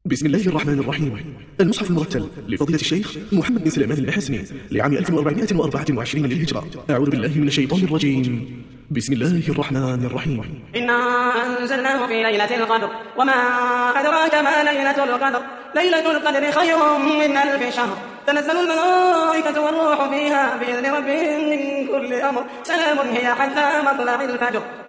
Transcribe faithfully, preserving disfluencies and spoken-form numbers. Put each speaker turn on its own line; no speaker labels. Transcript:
بسم الله الرحمن الرحيم. المصحف المرتل لفضيلة الشيخ محمد بن سليمان المحاسني لعام ألف وأربعمائة وأربعة وعشرين للهجرة. أعوذ بالله من الشيطان الرجيم. بسم الله الرحمن الرحيم.
إنا أنزلناه في ليلة القدر وما أدراك ما ليلة القدر ليلة القدر خير من ألف شهر تنزل الملائكة والروح فيها بإذن ربهم من كل أمر سلام هي حتى مطلع الفجر.